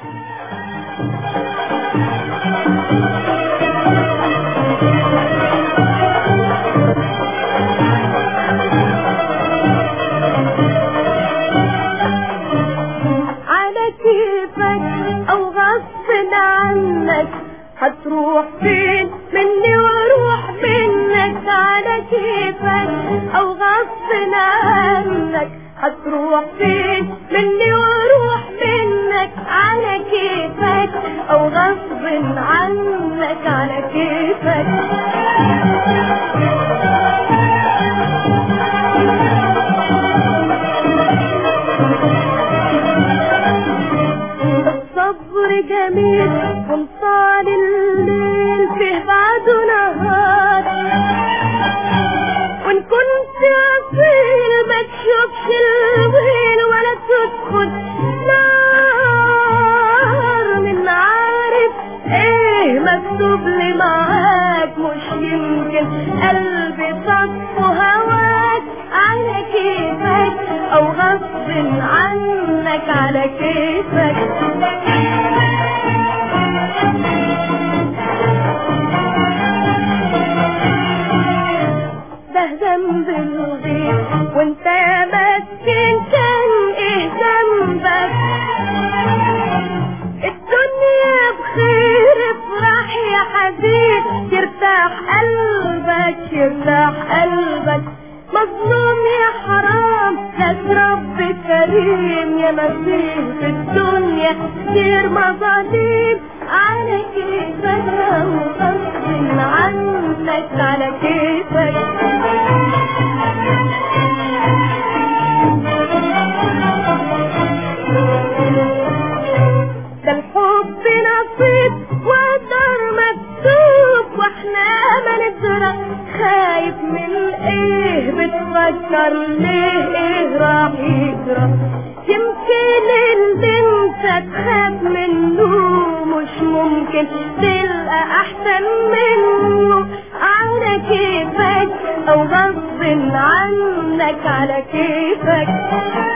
على كيفك او غصب عنك هتروح فين مني واروح منك. على كيفك او غصب عنك هتروح فين مني واروح منك. على كيفك او غصب عنك على كيفك. الصبر جميل ومطال الليل فيه بعده نهار، وان كنت اصيل ما تشوفش الويل ولا تدخل نار. من عارف ايه مكتوب لي معاك مش يمكن قلبي طف هواك. على كيفك او غصب عنك على كيفك. ده ذنب الغير وانت مسكين كان ايه ذنبك. الدنيا بخير افرح يا حبيب يرتاح قلبك يرتاح قلبك. مظلوم يا حرام لك رب كريم يا مسيح في الدنيا كتير مظالم. على كيفك وغصب عنك على كيفك. ده الحب نصيب وقدر مكتوب واحنا ما ندرى. خايف من ايه بتفكر ليه ايه راح يجرى. يمكن اللي انت تخاف منه مش ممكن تلقى احسن منه. على كيفك او غصب عنك على كيفك.